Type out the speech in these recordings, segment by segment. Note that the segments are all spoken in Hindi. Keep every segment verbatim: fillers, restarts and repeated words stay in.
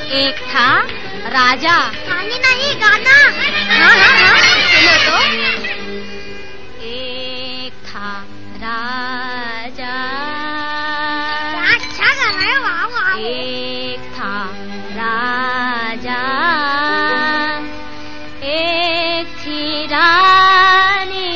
एक था राजा। कहानी नहीं, गाना। हाँ हाँ हाँ, सुनो तो। एक था राजा, अच्छा गाना है, वाह वाह। एक था राजा, एक थी रानी,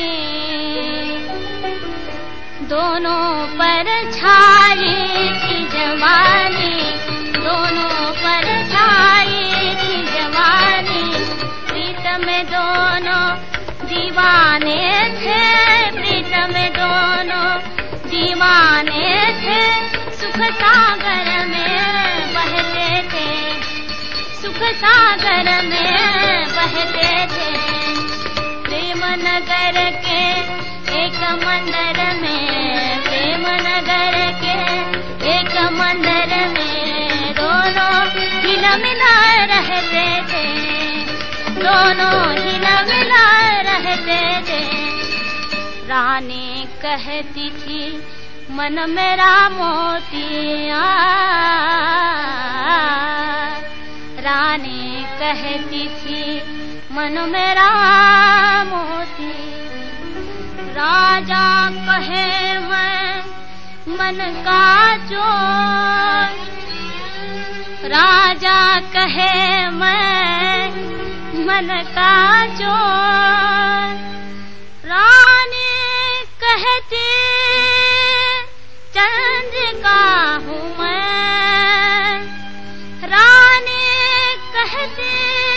दोनों पर छाई थी जवानी, दोनों पर छाई थी जवानी। प्रीतम में दोनों दीवाने थे, प्रीतम में दोनों दीवाने थे। सुख सागर में बहते थे, सुख सागर में बहते थे। प्रेम नगर के एक मंदिर में, प्रेम नगर के एक मंदिर में दोनों हिल मिला रहते थे, दोनों हिल मिला रहते थे। रानी कहती थी मन मेरा मोतिया, रानी कहती थी मन मेरा मोती। राजा कहे मैं मन का चोर, राजा कहे मैं मन का चोर। रानी कहती चंद्रिका हूँ मैं, रानी कहती,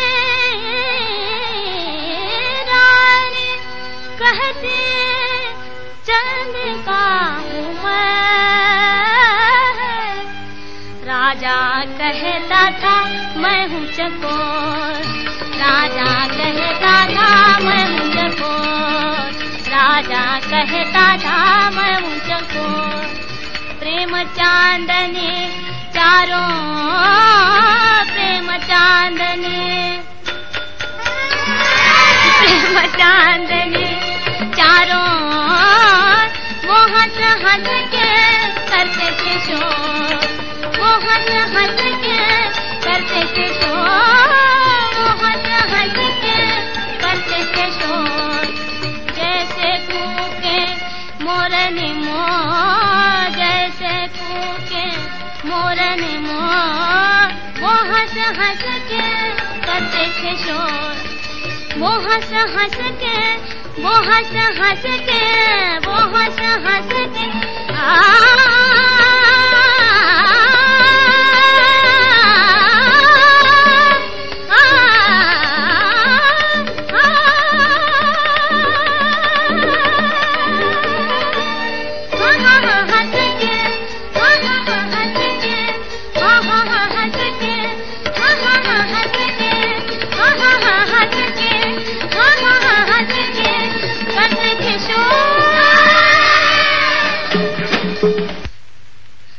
रानी कहती चंद्रिका हूँ मैं। राजा कहता था मैं हूँ चकोर, राजा कहता था मैं हूँ चकोर, राजा कहता था मैं हूँ चकोर। प्रेम चांदनी चारों, प्रेम चांदनी, प्रेम चांदनी चारों वो हंस हंस के करते थे शोर, वो हंस हंस के करते थे शोर, वो हंस हंस के करते थे शोर। जैसे कूके मोरनी मोर, जैसे कूके मोरनी मोर, वो हंस हंस के करते थे शोर, वो हंस हंस के, वो हंस हंस के, वो हंस हंस के आ